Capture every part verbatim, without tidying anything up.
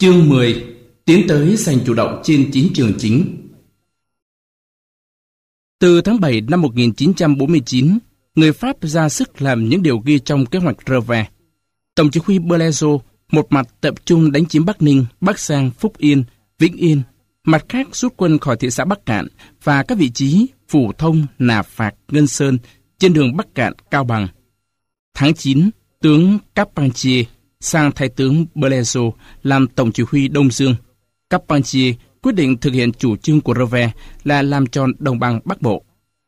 Chương mười. Tiến tới giành chủ động trên chiến trường chính. Từ tháng bảy năm một nghìn chín trăm bốn mươi chín, người Pháp ra sức làm những điều ghi trong kế hoạch Revers. Tổng chỉ huy Bellezo một mặt tập trung đánh chiếm Bắc Ninh, Bắc Giang, Phúc Yên, Vĩnh Yên, mặt khác rút quân khỏi thị xã Bắc Cạn và các vị trí Phủ Thông, Nà Phạc, Ngân Sơn trên đường Bắc Cạn, Cao Bằng. Tháng chín, tướng Carpentier sang thay tướng Bellezo làm tổng chỉ huy Đông Dương. Carpentier quyết định thực hiện chủ trương của Revers là làm tròn đồng bằng Bắc Bộ.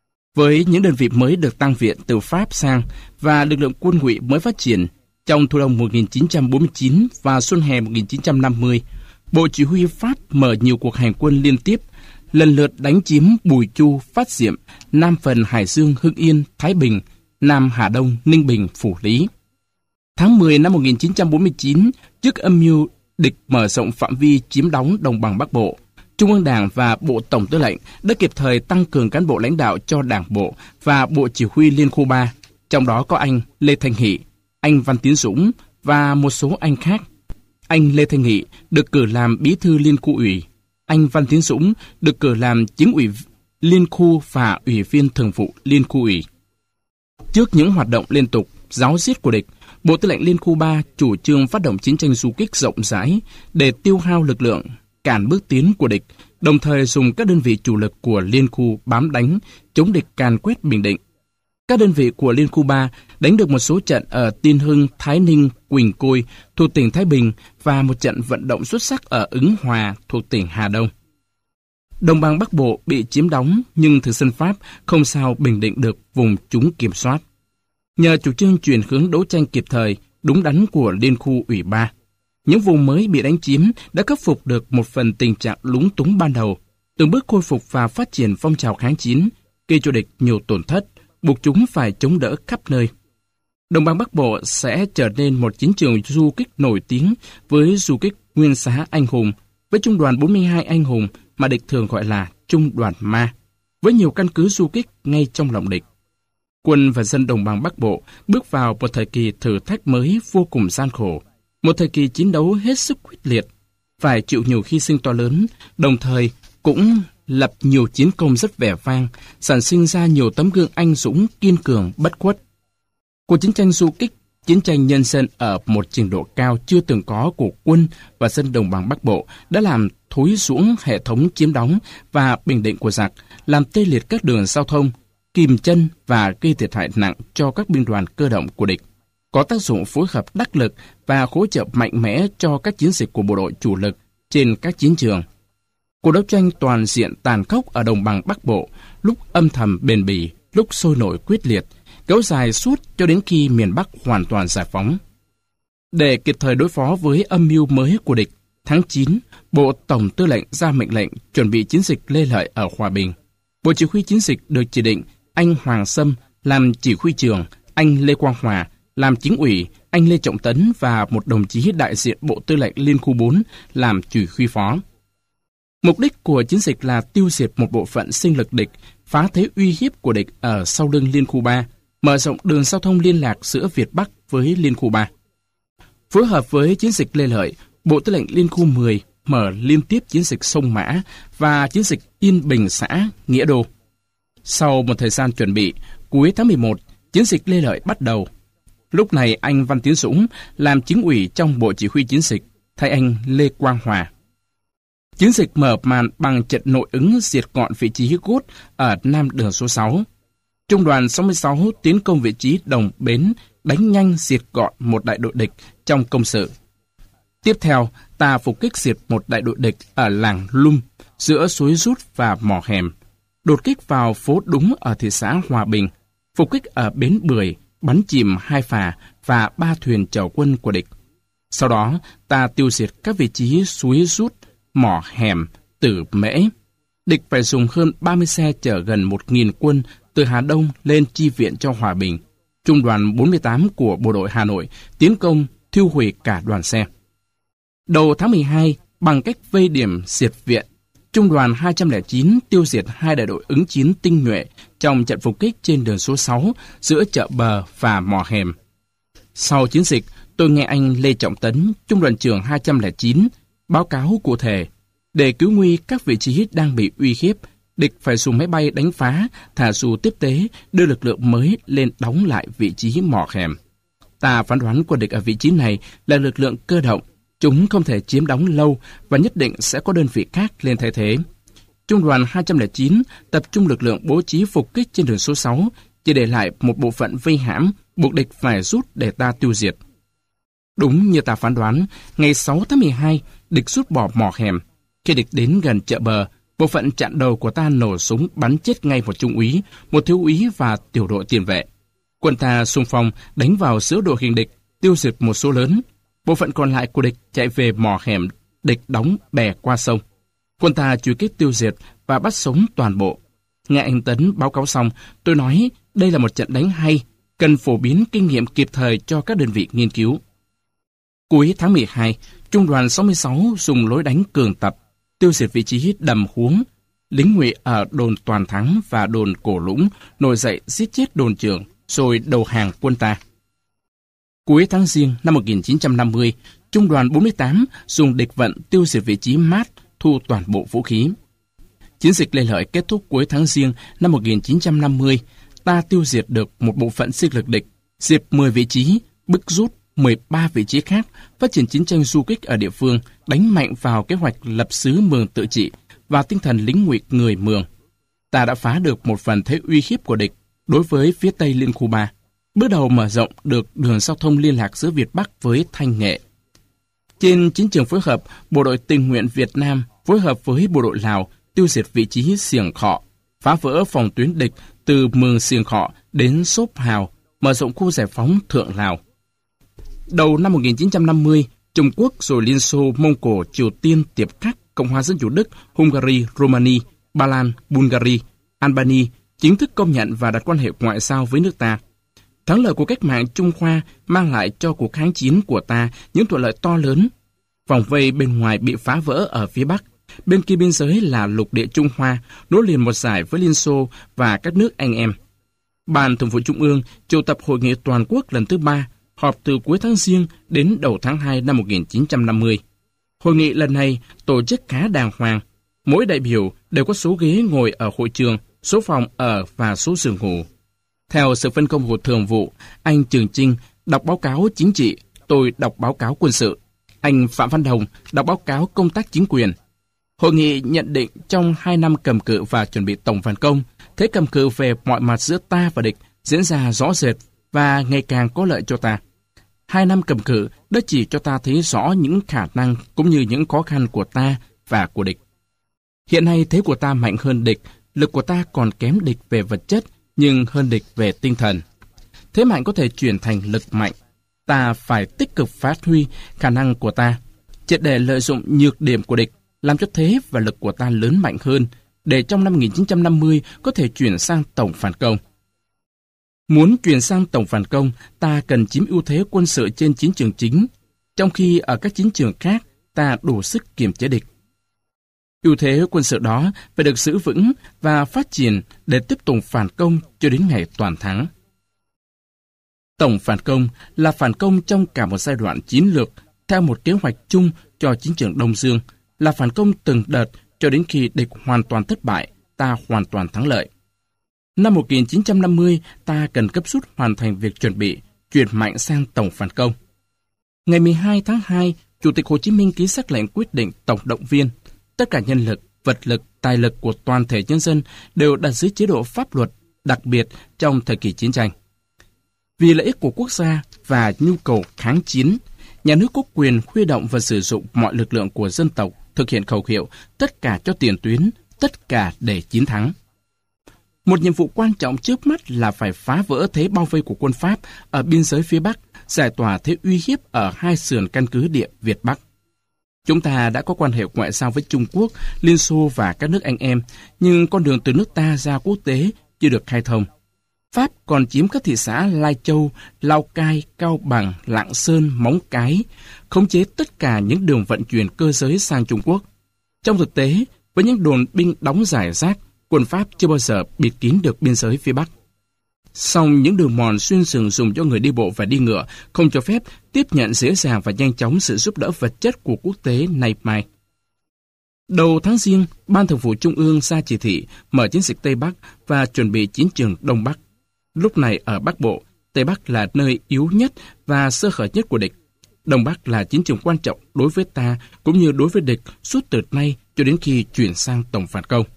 Với những đơn vị mới được tăng viện từ Pháp sang và lực lượng quân ngụy mới phát triển, trong thu đông một nghìn chín trăm bốn mươi chín và xuân hè một nghìn chín trăm năm mươi, Bộ Chỉ huy Pháp mở nhiều cuộc hành quân liên tiếp, lần lượt đánh chiếm Bùi Chu, Phát Diệm, Nam Phần, Hải Dương, Hưng Yên, Thái Bình, Nam Hà Đông, Ninh Bình, Phủ Lý. Tháng mười năm một nghìn chín trăm bốn mươi chín, trước âm mưu địch mở rộng phạm vi chiếm đóng đồng bằng Bắc Bộ, Trung ương Đảng và Bộ Tổng Tư lệnh đã kịp thời tăng cường cán bộ lãnh đạo cho Đảng bộ và Bộ Chỉ huy Liên khu ba, trong đó có anh Lê Thanh Nghị, anh Văn Tiến Dũng và một số anh khác. Anh Lê Thanh Nghị được cử làm bí thư Liên khu ủy, anh Văn Tiến Dũng được cử làm chính ủy Liên khu và ủy viên thường vụ Liên khu ủy. Trước những hoạt động liên tục giáo diết của địch, Bộ Tư lệnh Liên khu ba chủ trương phát động chiến tranh du kích rộng rãi để tiêu hao lực lượng, cản bước tiến của địch, đồng thời dùng các đơn vị chủ lực của Liên khu bám đánh, chống địch càn quét Bình Định. Các đơn vị của Liên khu ba đánh được một số trận ở Tiên Hưng, Thái Ninh, Quỳnh Côi thuộc tỉnh Thái Bình và một trận vận động xuất sắc ở Ứng Hòa thuộc tỉnh Hà Đông. Đồng bằng Bắc Bộ bị chiếm đóng nhưng thực dân Pháp không sao bình định được vùng chúng kiểm soát. Nhờ chủ trương chuyển hướng đấu tranh kịp thời, đúng đắn của Liên khu ủy ba, những vùng mới bị đánh chiếm đã khắc phục được một phần tình trạng lúng túng ban đầu, từng bước khôi phục và phát triển phong trào kháng chiến, gây cho địch nhiều tổn thất, buộc chúng phải chống đỡ khắp nơi. Đồng bằng Bắc Bộ sẽ trở nên một chiến trường du kích nổi tiếng với du kích Nguyên Xá anh hùng, với trung đoàn bốn mươi hai anh hùng mà địch thường gọi là Trung đoàn Ma, với nhiều căn cứ du kích ngay trong lòng địch. Quân và dân đồng bằng Bắc Bộ bước vào một thời kỳ thử thách mới vô cùng gian khổ, một thời kỳ chiến đấu hết sức quyết liệt, phải chịu nhiều hy sinh to lớn, đồng thời cũng lập nhiều chiến công rất vẻ vang, sản sinh ra nhiều tấm gương anh dũng, kiên cường, bất khuất. Cuộc chiến tranh du kích, chiến tranh nhân dân ở một trình độ cao chưa từng có của quân và dân đồng bằng Bắc Bộ đã làm thối rũa hệ thống chiếm đóng và bình định của giặc, làm tê liệt các đường giao thông, kìm chân và gây thiệt hại nặng cho các binh đoàn cơ động của địch, có tác dụng phối hợp đắc lực và hỗ trợ mạnh mẽ cho các chiến dịch của bộ đội chủ lực trên các chiến trường. Cuộc đấu tranh toàn diện tàn khốc ở đồng bằng Bắc Bộ, lúc âm thầm bền bỉ, lúc sôi nổi quyết liệt, kéo dài suốt cho đến khi miền Bắc hoàn toàn giải phóng. Để kịp thời đối phó với âm mưu mới của địch, tháng chín, Bộ Tổng Tư lệnh ra mệnh lệnh chuẩn bị chiến dịch Lê Lợi ở Hòa Bình. Bộ chỉ huy chiến dịch được chỉ định anh Hoàng Sâm làm chỉ huy trưởng, anh Lê Quang Hòa làm chính ủy, anh Lê Trọng Tấn và một đồng chí đại diện Bộ Tư lệnh Liên khu bốn làm chỉ huy phó. Mục đích của chiến dịch là tiêu diệt một bộ phận sinh lực địch, phá thế uy hiếp của địch ở sau lưng Liên khu ba, mở rộng đường giao thông liên lạc giữa Việt Bắc với Liên khu ba. Phối hợp với chiến dịch Lê Lợi, Bộ Tư lệnh Liên khu mười mở liên tiếp chiến dịch Sông Mã và chiến dịch Yên Bình xã Nghĩa Đô. Sau một thời gian chuẩn bị, cuối tháng mười một, chiến dịch Lê Lợi bắt đầu. Lúc này anh Văn Tiến Dũng làm chính ủy trong Bộ Chỉ huy chiến dịch, thay anh Lê Quang Hòa. Chiến dịch mở màn bằng trận nội ứng diệt gọn vị trí Gốt ở Nam đường số sáu. Trung đoàn sáu mươi sáu tiến công vị trí Đồng Bến, đánh nhanh diệt gọn một đại đội địch trong công sự. Tiếp theo, ta phục kích diệt một đại đội địch ở làng Lum, giữa suối Rút và mỏ hẻm. Đột kích vào phố Đúng ở thị xã Hòa Bình, phục kích ở bến Bưởi, bắn chìm hai phà và ba thuyền chở quân của địch. Sau đó, ta tiêu diệt các vị trí suối Rút, mỏ hẻm, Tử Mễ. Địch phải dùng hơn ba mươi xe chở gần một nghìn quân từ Hà Đông lên chi viện cho Hòa Bình. Trung đoàn bốn mươi tám của Bộ đội Hà Nội tiến công thiêu hủy cả đoàn xe. Đầu tháng mười hai, bằng cách vây điểm diệt viện, Trung đoàn hai trăm lẻ chín tiêu diệt hai đại đội ứng chiến tinh nhuệ trong trận phục kích trên đường số sáu giữa chợ Bờ và mỏ hẻm. Sau chiến dịch, tôi nghe anh Lê Trọng Tấn, trung đoàn trưởng hai trăm lẻ chín, báo cáo cụ thể. Để cứu nguy các vị trí đang bị uy hiếp, địch phải dùng máy bay đánh phá, thả dù tiếp tế, đưa lực lượng mới lên đóng lại vị trí mỏ hẻm. Ta phán đoán của địch ở vị trí này là lực lượng cơ động. Chúng không thể chiếm đóng lâu và nhất định sẽ có đơn vị khác lên thay thế. Trung đoàn hai không chín tập trung lực lượng bố trí phục kích trên đường số sáu, chỉ để lại một bộ phận vây hãm, buộc địch phải rút để ta tiêu diệt. Đúng như ta phán đoán, ngày sáu tháng mười hai, địch rút bỏ mỏ hẻm. Khi địch đến gần chợ bờ, bộ phận chặn đầu của ta nổ súng bắn chết ngay một trung úy, một thiếu úy và tiểu đội tiền vệ. Quân ta xung phong đánh vào giữa đội hình địch, tiêu diệt một số lớn. Bộ phận còn lại của địch chạy về mỏ hẻm, địch đóng bè qua sông. Quân ta truy kích tiêu diệt và bắt sống toàn bộ. Nghe anh Tấn báo cáo xong, tôi nói đây là một trận đánh hay, cần phổ biến kinh nghiệm kịp thời cho các đơn vị nghiên cứu. Cuối tháng mười hai, Trung đoàn sáu mươi sáu dùng lối đánh cường tập, tiêu diệt vị trí đầm Huống. Lính Ngụy ở đồn Toàn Thắng và đồn Cổ Lũng nổi dậy giết chết đồn trưởng, rồi đầu hàng quân ta. Cuối tháng Giêng năm một nghìn chín trăm năm mươi, Trung đoàn bốn mươi tám dùng địch vận tiêu diệt vị trí Mát, thu toàn bộ vũ khí. Chiến dịch Lê Lợi kết thúc cuối tháng Giêng năm một nghìn chín trăm năm mươi, ta tiêu diệt được một bộ phận sinh lực địch, diệt mười vị trí, bức rút mười ba vị trí khác, phát triển chiến tranh du kích ở địa phương, đánh mạnh vào kế hoạch lập xứ Mường tự trị và tinh thần lính Ngụy người Mường. Ta đã phá được một phần thế uy hiếp của địch đối với phía Tây Liên khu ba, bước đầu mở rộng được đường giao thông liên lạc giữa Việt Bắc với Thanh Nghệ. Trên chiến trường phối hợp, bộ đội tình nguyện Việt Nam phối hợp với bộ đội Lào tiêu diệt vị trí Xiềng Khọ, phá vỡ phòng tuyến địch từ Mường Xiềng Khọ đến Sốp Hào, mở rộng khu giải phóng Thượng Lào. Đầu năm một nghìn chín trăm năm mươi, Trung Quốc rồi Liên Xô, Mông Cổ, Triều Tiên, Tiệp Khắc, Cộng hòa Dân chủ Đức, Hungary, Romania, Ba Lan, Bulgaria, Albania chính thức công nhận và đặt quan hệ ngoại giao với nước ta. Thắng lợi của cách mạng Trung Hoa mang lại cho cuộc kháng chiến của ta những thuận lợi to lớn. Vòng vây bên ngoài bị phá vỡ ở phía Bắc, bên kia biên giới là lục địa Trung Hoa, nối liền một dải với Liên Xô và các nước anh em. Ban Thường vụ Trung ương triệu tập hội nghị toàn quốc lần thứ ba, họp từ cuối tháng Giêng đến đầu tháng hai năm một nghìn chín trăm năm mươi. Hội nghị lần này tổ chức khá đàng hoàng. Mỗi đại biểu đều có số ghế ngồi ở hội trường, số phòng ở và số giường ngủ. Theo sự phân công của thường vụ, anh Trường Chinh đọc báo cáo chính trị, tôi đọc báo cáo quân sự. Anh Phạm Văn Đồng đọc báo cáo công tác chính quyền. Hội nghị nhận định trong hai năm cầm cự và chuẩn bị tổng phản công, thế cầm cự về mọi mặt giữa ta và địch diễn ra rõ rệt và ngày càng có lợi cho ta. Hai năm cầm cự đã chỉ cho ta thấy rõ những khả năng cũng như những khó khăn của ta và của địch. Hiện nay thế của ta mạnh hơn địch, lực của ta còn kém địch về vật chất, nhưng hơn địch về tinh thần. Thế mạnh có thể chuyển thành lực mạnh. Ta phải tích cực phát huy khả năng của ta, triệt để lợi dụng nhược điểm của địch, làm cho thế và lực của ta lớn mạnh hơn, để trong năm một nghìn chín trăm năm mươi có thể chuyển sang tổng phản công. Muốn chuyển sang tổng phản công, ta cần chiếm ưu thế quân sự trên chiến trường chính, trong khi ở các chiến trường khác ta đủ sức kiềm chế địch. Ưu thế quân sự đó phải được giữ vững và phát triển để tiếp tục phản công cho đến ngày toàn thắng. Tổng phản công là phản công trong cả một giai đoạn chiến lược theo một kế hoạch chung cho chiến trường Đông Dương, là phản công từng đợt cho đến khi địch hoàn toàn thất bại, ta hoàn toàn thắng lợi. Năm một nghìn chín trăm năm mươi, ta cần gấp rút hoàn thành việc chuẩn bị, chuyển mạnh sang tổng phản công. Ngày mười hai tháng hai, Chủ tịch Hồ Chí Minh ký sắc lệnh quyết định tổng động viên. Tất cả nhân lực, vật lực, tài lực của toàn thể nhân dân đều đặt dưới chế độ pháp luật, đặc biệt trong thời kỳ chiến tranh. Vì lợi ích của quốc gia và nhu cầu kháng chiến, nhà nước có quyền huy động và sử dụng mọi lực lượng của dân tộc thực hiện khẩu hiệu tất cả cho tiền tuyến, tất cả để chiến thắng. Một nhiệm vụ quan trọng trước mắt là phải phá vỡ thế bao vây của quân Pháp ở biên giới phía Bắc, giải tỏa thế uy hiếp ở hai sườn căn cứ địa Việt Bắc. Chúng ta đã có quan hệ ngoại giao với Trung Quốc, Liên Xô và các nước anh em, nhưng con đường từ nước ta ra quốc tế chưa được khai thông. Pháp còn chiếm các thị xã Lai Châu, Lào Cai, Cao Bằng, Lạng Sơn, Móng Cái, khống chế tất cả những đường vận chuyển cơ giới sang Trung Quốc. Trong thực tế, với những đồn binh đóng rải rác, quân Pháp chưa bao giờ bịt kín được biên giới phía Bắc. Song những đường mòn xuyên rừng dùng cho người đi bộ và đi ngựa không cho phép tiếp nhận dễ dàng và nhanh chóng sự giúp đỡ vật chất của quốc tế nay mai. Đầu tháng Giêng, Ban Thường vụ Trung ương ra chỉ thị mở chiến dịch Tây Bắc và chuẩn bị chiến trường Đông Bắc. Lúc này ở Bắc Bộ, Tây Bắc là nơi yếu nhất và sơ hở nhất của địch. Đông Bắc là chiến trường quan trọng đối với ta cũng như đối với địch suốt từ nay cho đến khi chuyển sang tổng phản công.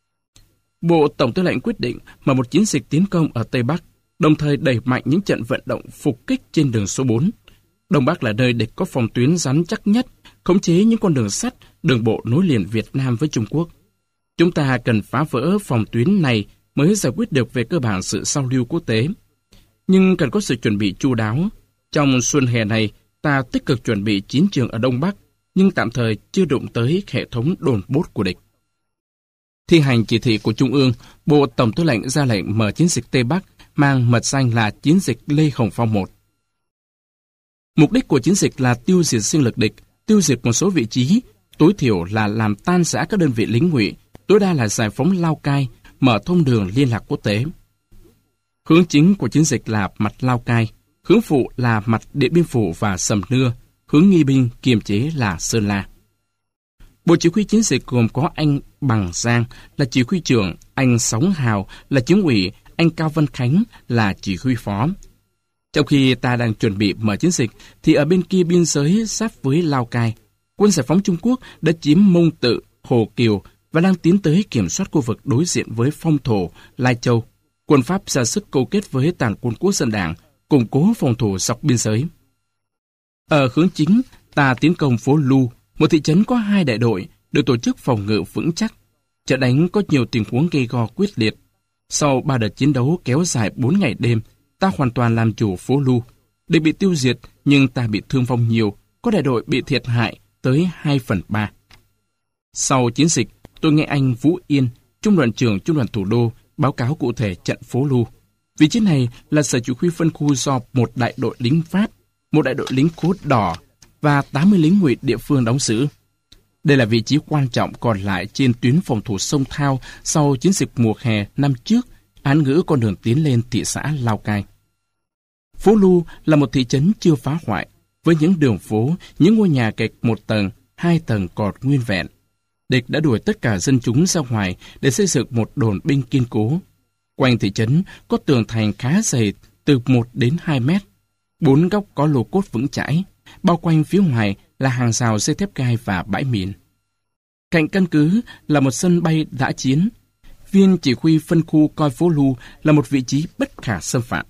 Bộ Tổng tư lệnh quyết định mở một chiến dịch tiến công ở Tây Bắc, đồng thời đẩy mạnh những trận vận động phục kích trên đường số bốn. Đông Bắc là nơi địch có phòng tuyến rắn chắc nhất, khống chế những con đường sắt, đường bộ nối liền Việt Nam với Trung Quốc. Chúng ta cần phá vỡ phòng tuyến này mới giải quyết được về cơ bản sự giao lưu quốc tế. Nhưng cần có sự chuẩn bị chu đáo. Trong xuân hè này, ta tích cực chuẩn bị chiến trường ở Đông Bắc, nhưng tạm thời chưa đụng tới hệ thống đồn bốt của địch. Thi hành chỉ thị của Trung ương, Bộ Tổng tư lệnh ra lệnh mở chiến dịch Tây Bắc mang mật danh là chiến dịch Lê Hồng Phong một. Mục đích của chiến dịch là tiêu diệt sinh lực địch, tiêu diệt một số vị trí, tối thiểu là làm tan rã các đơn vị lính ngụy, tối đa là giải phóng Lào Cai, mở thông đường liên lạc quốc tế. Hướng chính của chiến dịch là mặt Lào Cai, hướng phụ là mặt Điện Biên Phủ và Sầm Nưa, hướng nghi binh kiềm chế là Sơn La. Bộ chỉ huy chiến dịch gồm có anh Bằng Giang là chỉ huy trưởng, anh Sóng Hào là chính ủy, anh Cao Văn Khánh là chỉ huy phó. Trong khi ta đang chuẩn bị mở chiến dịch, thì ở bên kia biên giới giáp với Lào Cai, quân giải phóng Trung Quốc đã chiếm Mông Tự, Hồ Kiều và đang tiến tới kiểm soát khu vực đối diện với Phong Thổ, Lai Châu. Quân Pháp ra sức câu kết với tàn quân Quốc dân Đảng, củng cố phòng thủ dọc biên giới. Ở hướng chính, ta tiến công phố Lu, một thị trấn có hai đại đội, được tổ chức phòng ngự vững chắc. Trận đánh có nhiều tình huống gây go quyết liệt. Sau ba đợt chiến đấu kéo dài bốn ngày đêm, ta hoàn toàn làm chủ phố Lu. Địch bị tiêu diệt, nhưng ta bị thương vong nhiều, có đại đội bị thiệt hại tới hai phần ba. Sau chiến dịch, tôi nghe anh Vũ Yên, Trung đoàn trưởng Trung đoàn Thủ đô, báo cáo cụ thể trận phố Lu. Vị trí này là sở chỉ huy phân khu do một đại đội lính Pháp, một đại đội lính Cốt Đỏ và tám mươi lính ngụy địa phương đóng giữ. Đây là vị trí quan trọng còn lại trên tuyến phòng thủ sông Thao sau chiến dịch mùa hè năm trước, án ngữ con đường tiến lên thị xã Lào Cai. Phố Lu là một thị trấn chưa phá hoại, với những đường phố, những ngôi nhà kệch một tầng, hai tầng còn nguyên vẹn. Địch đã đuổi tất cả dân chúng ra ngoài để xây dựng một đồn binh kiên cố. Quanh thị trấn có tường thành khá dày từ một đến hai mét, bốn góc có lô cốt vững chãi, bao quanh phía ngoài là hàng rào dây thép gai và bãi mìn. Cạnh căn cứ là một sân bay dã chiến. Viên chỉ huy phân khu coi phố Lu là một vị trí bất khả xâm phạm.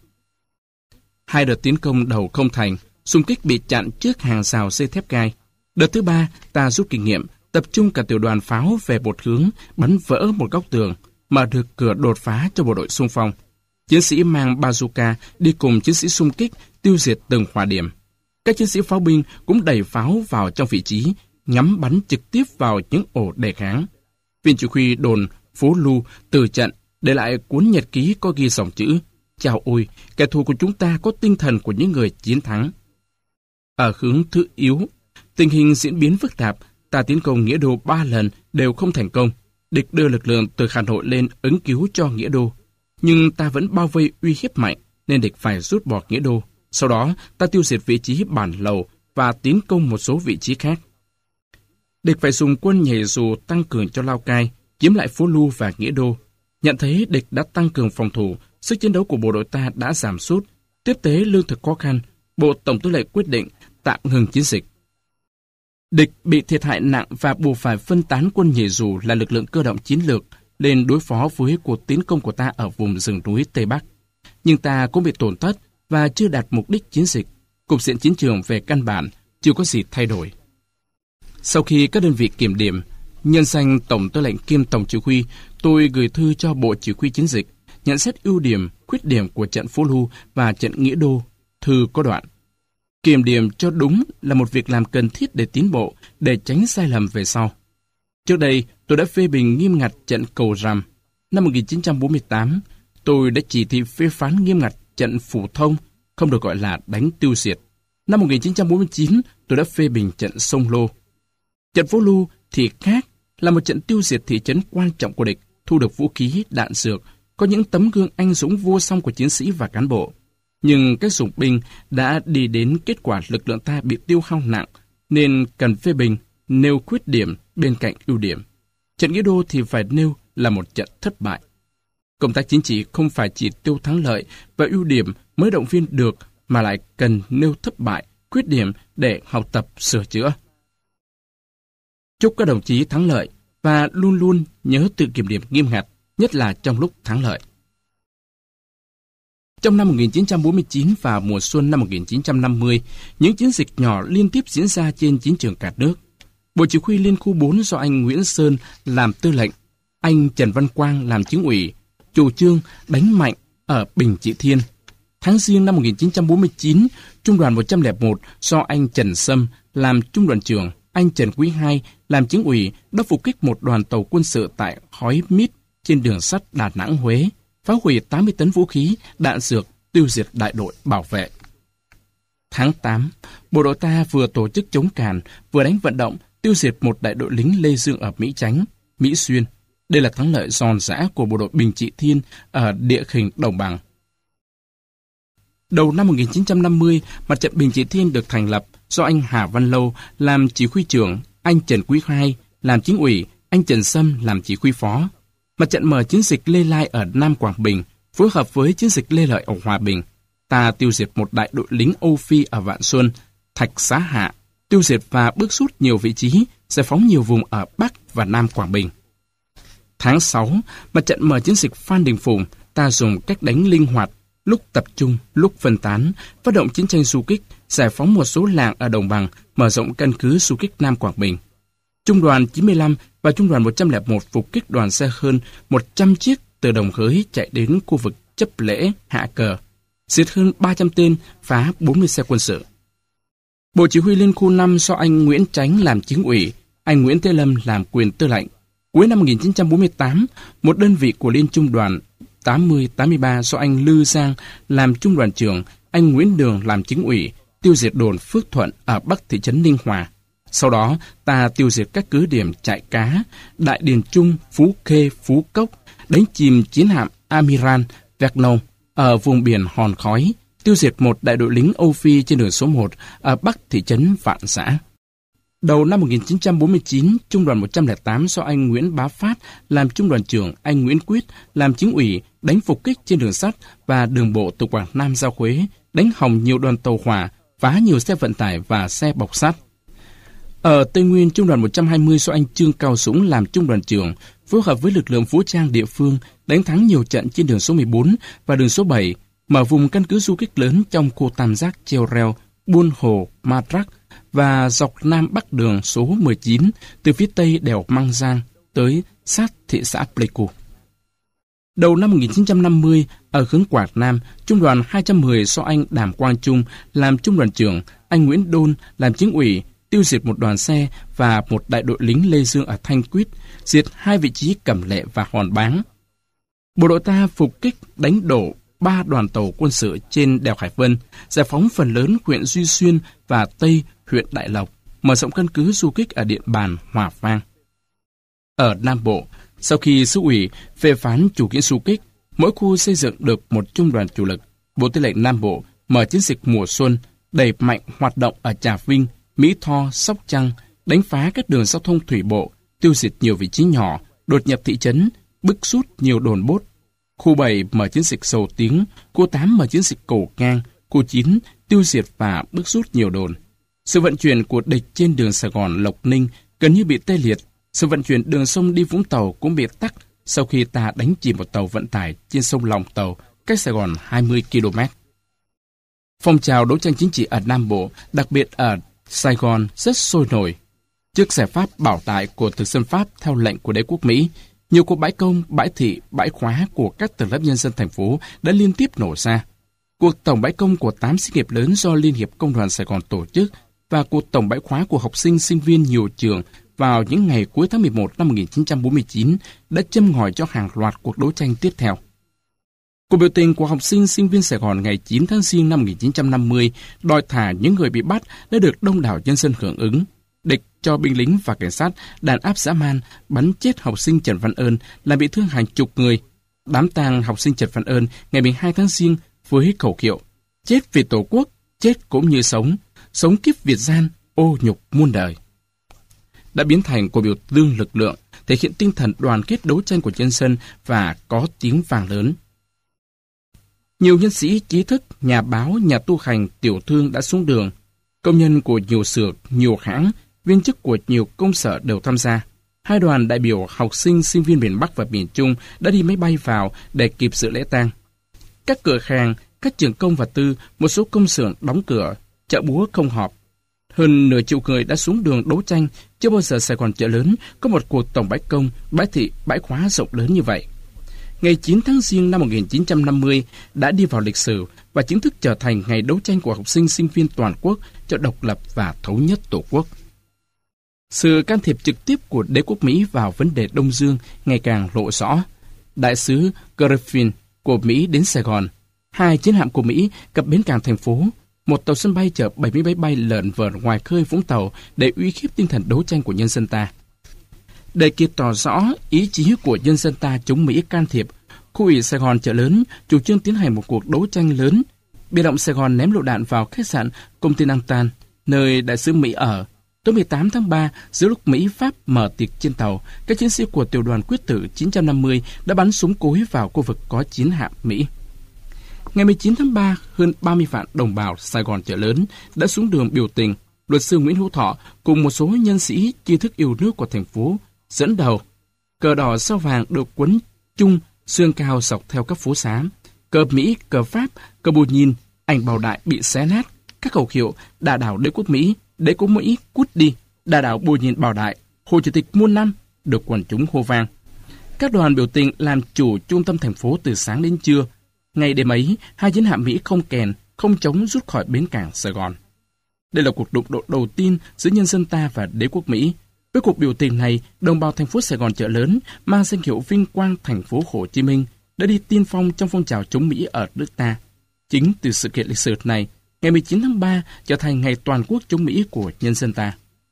Hai đợt tiến công đầu không thành, xung kích bị chặn trước hàng rào dây thép gai. Đợt thứ ba, ta rút kinh nghiệm, tập trung cả tiểu đoàn pháo về một hướng, bắn vỡ một góc tường, mở được cửa đột phá cho bộ đội xung phong. Chiến sĩ mang bazooka đi cùng chiến sĩ xung kích tiêu diệt từng hỏa điểm. Các chiến sĩ pháo binh cũng đẩy pháo vào trong vị trí, nhắm bắn trực tiếp vào những ổ đề kháng. Viên chỉ huy đồn phố Lu từ trận để lại cuốn nhật ký có ghi dòng chữ: "Chào ôi, kẻ thù của chúng ta có tinh thần của những người chiến thắng." Ở hướng thứ yếu, tình hình diễn biến phức tạp, ta tiến công Nghĩa Đô ba lần đều không thành công. Địch đưa lực lượng từ Hà Nội lên ứng cứu cho Nghĩa Đô, nhưng ta vẫn bao vây uy hiếp mạnh nên địch phải rút bỏ Nghĩa Đô. Sau đó, ta tiêu diệt vị trí Bản Lầu và tiến công một số vị trí khác. Địch phải dùng quân nhảy dù tăng cường cho Lào Cai, chiếm lại phố Lu và Nghĩa Đô. Nhận thấy địch đã tăng cường phòng thủ, sức chiến đấu của bộ đội ta đã giảm sút, tiếp tế lương thực khó khăn, Bộ Tổng tư lệnh quyết định tạm ngừng chiến dịch. Địch bị thiệt hại nặng và buộc phải phân tán quân nhảy dù là lực lượng cơ động chiến lược lên đối phó với cuộc tiến công của ta ở vùng rừng núi Tây Bắc. Nhưng ta cũng bị tổn thất và chưa đạt mục đích chiến dịch. Cục diện chiến trường về căn bản chưa có gì thay đổi. Sau khi các đơn vị kiểm điểm, nhân danh Tổng tư lệnh kiêm Tổng chỉ huy, tôi gửi thư cho Bộ Chỉ huy chiến dịch, nhận xét ưu điểm, khuyết điểm của trận phố Lu và trận Nghĩa Đô. Thư có đoạn: kiểm điểm cho đúng là một việc làm cần thiết để tiến bộ, để tránh sai lầm về sau. Trước đây, tôi đã phê bình nghiêm ngặt trận Cầu Rằm. Năm một nghìn chín trăm bốn mươi tám, tôi đã chỉ thị phê phán nghiêm ngặt trận Phủ Thông, không được gọi là đánh tiêu diệt. Năm một nghìn chín trăm bốn mươi chín, tôi đã phê bình trận Sông Lô. Trận phố Lu thì khác, là một trận tiêu diệt thị trấn quan trọng của địch, thu được vũ khí, đạn dược, có những tấm gương anh dũng vô song của chiến sĩ và cán bộ. Nhưng các dụng binh đã đi đến kết quả lực lượng ta bị tiêu hao nặng, nên cần phê bình, nêu khuyết điểm bên cạnh ưu điểm. Trận Nghĩa Đô thì phải nêu là một trận thất bại. Công tác chính trị không phải chỉ tiêu thắng lợi và ưu điểm mới động viên được, mà lại cần nêu thất bại, khuyết điểm để học tập sửa chữa. Chúc các đồng chí thắng lợi và luôn luôn nhớ tự kiểm điểm nghiêm ngặt, nhất là trong lúc thắng lợi. Trong năm một nghìn chín trăm bốn mươi chín và mùa xuân năm một nghìn chín trăm năm mươi, những chiến dịch nhỏ liên tiếp diễn ra trên chiến trường cả nước. Bộ chỉ huy Liên khu bốn do anh Nguyễn Sơn làm tư lệnh, anh Trần Văn Quang làm chính ủy, chủ trương đánh mạnh ở Bình Trị Thiên. Tháng Giêng năm một nghìn chín trăm bốn mươi chín, Trung đoàn một trăm lẻ một do anh Trần Sâm làm trung đoàn trưởng, anh Trần Quý Hai làm chính ủy đã phục kích một đoàn tàu quân sự tại Hói Mít trên đường sắt Đà Nẵng Huế, phá hủy tám mươi tấn vũ khí, đạn dược, tiêu diệt đại đội bảo vệ. Tháng tám, bộ đội ta vừa tổ chức chống càn, vừa đánh vận động, tiêu diệt một đại đội lính Lê Dương ở Mỹ Chánh, Mỹ Xuyên. Đây là thắng lợi giòn giã của bộ đội Bình Trị Thiên ở địa hình đồng bằng. Đầu năm một nghìn chín trăm năm mươi, mặt trận Bình Trị Thiên được thành lập do anh Hà Văn Lâu làm chỉ huy trưởng, anh Trần Quý Hai làm chính ủy, anh Trần Sâm làm chỉ huy phó. Mặt trận mở chiến dịch Lê Lai ở Nam Quảng Bình, phối hợp với chiến dịch Lê Lợi ở Hòa Bình. Ta tiêu diệt một đại đội lính Âu Phi ở Vạn Xuân, Thạch Xá Hạ, tiêu diệt và bước rút nhiều vị trí, giải phóng nhiều vùng ở Bắc và Nam Quảng Bình. Tháng sáu, mặt trận mở chiến dịch Phan Đình Phùng, ta dùng cách đánh linh hoạt, lúc tập trung, lúc phân tán, phát động chiến tranh du kích, giải phóng một số làng ở đồng bằng, mở rộng căn cứ du kích Nam Quảng Bình. Trung đoàn chín mươi lăm và Trung đoàn một trăm lẻ một phục kích đoàn xe hơn một trăm chiếc từ Đồng Hới chạy đến khu vực Chấp Lễ, Hạ Cờ, diệt hơn ba trăm tên, phá bốn mươi xe quân sự. Bộ chỉ huy Liên khu năm do anh Nguyễn Chánh làm chính ủy, anh Nguyễn Thế Lâm làm quyền tư lệnh. Cuối năm một nghìn chín trăm bốn mươi tám, một đơn vị của Liên Trung đoàn tám mươi tám mươi ba do anh Lư Giang làm trung đoàn trưởng, anh Nguyễn Đường làm chính ủy, tiêu diệt đồn Phước Thuận ở Bắc thị trấn Ninh Hòa. Sau đó, ta tiêu diệt các cứ điểm Trại Cá, Đại Điền Trung, Phú Khê, Phú Cốc, đánh chìm chiến hạm Amiran Vernon ở vùng biển Hòn Khói, tiêu diệt một đại đội lính Âu Phi trên đường số một ở Bắc thị trấn Vạn Giã. Đầu năm một nghìn chín trăm bốn mươi chín, Trung đoàn một trăm lẻ tám do anh Nguyễn Bá Phát làm trung đoàn trưởng, anh Nguyễn Quyết làm chính ủy, đánh phục kích trên đường sắt và đường bộ từ Quảng Nam ra Huế, đánh hỏng nhiều đoàn tàu hỏa, phá nhiều xe vận tải và xe bọc sắt. Ở Tây Nguyên, Trung đoàn một trăm hai mươi do anh Trương Cao Dũng làm trung đoàn trưởng, phối hợp với lực lượng vũ trang địa phương, đánh thắng nhiều trận trên đường số mười bốn và đường số bảy, mở vùng căn cứ du kích lớn trong khu tam giác Treo Reo, Buôn Hồ, Ma Trắc và dọc Nam Bắc đường số mười chín từ phía Tây đèo Măng Giang tới sát thị xã Pleiku. Đầu năm một nghìn chín trăm năm mươi, ở hướng Quảng Nam, Trung đoàn hai trăm mười do anh Đàm Quang Trung làm trung đoàn trưởng, anh Nguyễn Đôn làm chính ủy, tiêu diệt một đoàn xe và một đại đội lính Lê Dương ở Thanh Quýt, diệt hai vị trí Cẩm Lệ và Hòn Báng. Bộ đội ta phục kích đánh đổ ba đoàn tàu quân sự trên đèo Hải Vân, giải phóng phần lớn huyện Duy Xuyên và Tây huyện Đại Lộc, mở rộng căn cứ du kích ở Điện Bàn, Hòa Vang. Ở Nam Bộ, sau khi Xứ ủy phê phán chủ nghĩa du kích, mỗi khu xây dựng được một trung đoàn chủ lực. Bộ Tư lệnh Nam Bộ mở chiến dịch mùa xuân, đẩy mạnh hoạt động ở Trà Vinh, Mỹ Tho, Sóc Trăng, đánh phá các đường giao thông thủy bộ, tiêu diệt nhiều vị trí nhỏ, đột nhập thị trấn, bức rút nhiều đồn bốt. Khu bảy mở chiến dịch Sầu Tiếng, khu tám mở chiến dịch Cổ Ngang, khu chín tiêu diệt và bức rút nhiều đồn. Sự vận chuyển của địch trên đường Sài Gòn Lộc Ninh gần như bị tê liệt. Sự vận chuyển đường sông đi Vũng Tàu cũng bị tắc sau khi ta đánh chìm một tàu vận tải trên sông Lòng Tàu, cách Sài Gòn hai mươi ki lô mét. Phong trào đấu tranh chính trị ở Nam Bộ, đặc biệt ở Sài Gòn, rất sôi nổi. Trước giải pháp bảo tại của thực dân Pháp theo lệnh của đế quốc Mỹ, nhiều cuộc bãi công, bãi thị, bãi khóa của các tầng lớp nhân dân thành phố đã liên tiếp nổ ra. Cuộc tổng bãi công của tám xí nghiệp lớn do Liên hiệp Công đoàn Sài Gòn tổ chức và cuộc tổng bãi khóa của học sinh, sinh viên nhiều trường vào những ngày cuối tháng mười một năm một nghìn chín trăm bốn mươi chín đã châm ngòi cho hàng loạt cuộc đấu tranh tiếp theo. Cuộc biểu tình của học sinh, sinh viên Sài Gòn ngày chín tháng Giêng năm một nghìn chín trăm năm mươi đòi thả những người bị bắt đã được đông đảo nhân dân hưởng ứng. Địch cho binh lính và cảnh sát đàn áp dã man bắn chết học sinh Trần Văn Ơn, làm bị thương hàng chục người. đám tang học sinh Trần Văn Ơn ngày mười hai tháng Giêng với khẩu hiệu chết vì Tổ quốc, chết cũng như sống, sống kiếp Việt gian, ô nhục muôn đời, đã biến thành cuộc biểu dương lực lượng, thể hiện tinh thần đoàn kết đấu tranh của nhân dân và có tiếng vang lớn. Nhiều nhân sĩ, trí thức, nhà báo, nhà tu hành, tiểu thương đã xuống đường. Công nhân của nhiều xưởng, nhiều hãng, viên chức của nhiều công sở đều tham gia. Hai đoàn đại biểu học sinh, sinh viên miền Bắc và miền Trung đã đi máy bay vào để kịp dự lễ tang. Các cửa hàng, các trường công và tư, một số công xưởng đóng cửa, chợ búa không họp. Hơn nửa triệu người đã xuống đường đấu tranh, chưa bao giờ Sài Gòn chợ lớn có một cuộc tổng bãi công, bãi thị, bãi khóa rộng lớn như vậy. Ngày chín tháng Giêng năm một nghìn chín trăm năm mươi đã đi vào lịch sử và chính thức trở thành ngày đấu tranh của học sinh sinh viên toàn quốc cho độc lập và thống nhất Tổ quốc. Sự can thiệp trực tiếp của đế quốc Mỹ vào vấn đề Đông Dương ngày càng lộ rõ. Đại sứ Griffin của Mỹ đến Sài Gòn, hai chiến hạm của Mỹ cập bến cảng thành phố, một tàu sân bay chở bảy mươi máy bay lượn vờ ngoài khơi Vũng Tàu để uy hiếp tinh thần đấu tranh của nhân dân ta. Để kịp tỏ rõ ý chí của nhân dân ta chống Mỹ can thiệp, khu ủy Sài Gòn chợ lớn chủ trương tiến hành một cuộc đấu tranh lớn. Biệt động Sài Gòn ném lựu đạn vào khách sạn Continental, nơi đại sứ Mỹ ở. Tối mười tám tháng ba, giữa lúc Mỹ Pháp mở tiệc trên tàu, các chiến sĩ của tiểu đoàn quyết tử chín trăm năm mươi đã bắn súng cối vào khu vực có chiến hạm Mỹ. Ngày mười chín tháng ba, hơn ba mươi vạn đồng bào Sài Gòn chợ lớn đã xuống đường biểu tình. Luật sư Nguyễn Hữu Thọ cùng một số nhân sĩ tri thức yêu nước của thành phố dẫn đầu. Cờ đỏ sao vàng được quấn chung xương cao dọc theo các phố xá. Cờ Mỹ, cờ Pháp, cờ Bù Nhìn, ảnh Bảo Đại bị xé nát. Các khẩu hiệu đả đảo đế quốc Mỹ, đế quốc Mỹ cút đi, đả đảo Bù Nhìn Bảo Đại, Hồ Chủ tịch muôn năm được quần chúng hô vang. Các đoàn biểu tình làm chủ trung tâm thành phố từ sáng đến trưa. Ngày đêm ấy, hai chiến hạm Mỹ không kèn, không chống rút khỏi bến cảng Sài Gòn. Đây là cuộc đụng độ đầu tiên giữa nhân dân ta và đế quốc Mỹ. Với cuộc biểu tình này, đồng bào thành phố Sài Gòn chợ lớn mang danh hiệu vinh quang thành phố Hồ Chí Minh đã đi tiên phong trong phong trào chống Mỹ ở nước ta. Chính từ sự kiện lịch sử này, ngày mười chín tháng ba trở thành ngày toàn quốc chống Mỹ của nhân dân ta.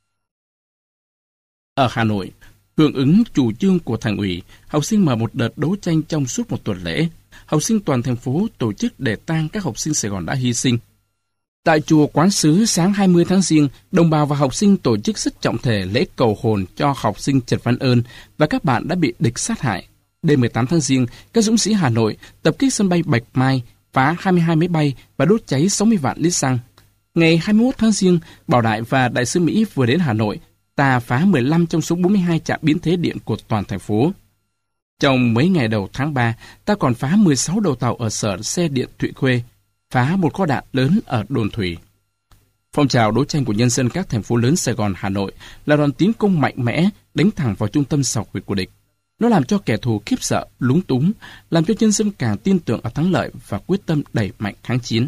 Ở Hà Nội, hưởng ứng chủ trương của Thành ủy, học sinh mở một đợt đấu tranh trong suốt một tuần lễ. Học sinh toàn thành phố tổ chức để tang các học sinh Sài Gòn đã hy sinh. Tại chùa Quán Sứ sáng hai mươi tháng Giêng, đồng bào và học sinh tổ chức rất trọng thể lễ cầu hồn cho học sinh Trần Văn Ơn và các bạn đã bị địch sát hại. Đêm mười tám tháng Giêng, các dũng sĩ Hà Nội tập kích sân bay Bạch Mai, phá hai mươi hai máy bay và đốt cháy sáu mươi vạn lít xăng. Ngày hai mươi mốt tháng Giêng, Bảo Đại và Đại sứ Mỹ vừa đến Hà Nội, ta phá mười lăm trong số bốn mươi hai trạm biến thế điện của toàn thành phố. Trong mấy ngày đầu tháng ba, ta còn phá mười sáu đầu tàu ở sở xe điện Thụy Khuê, phá một kho đạn lớn ở đồn thủy. Phong trào đấu tranh của nhân dân các thành phố lớn Sài Gòn, Hà Nội là đòn tiến công mạnh mẽ đánh thẳng vào trung tâm sọc huyệt của địch. Nó làm cho kẻ thù khiếp sợ, lúng túng, làm cho nhân dân càng tin tưởng ở thắng lợi và quyết tâm đẩy mạnh kháng chiến.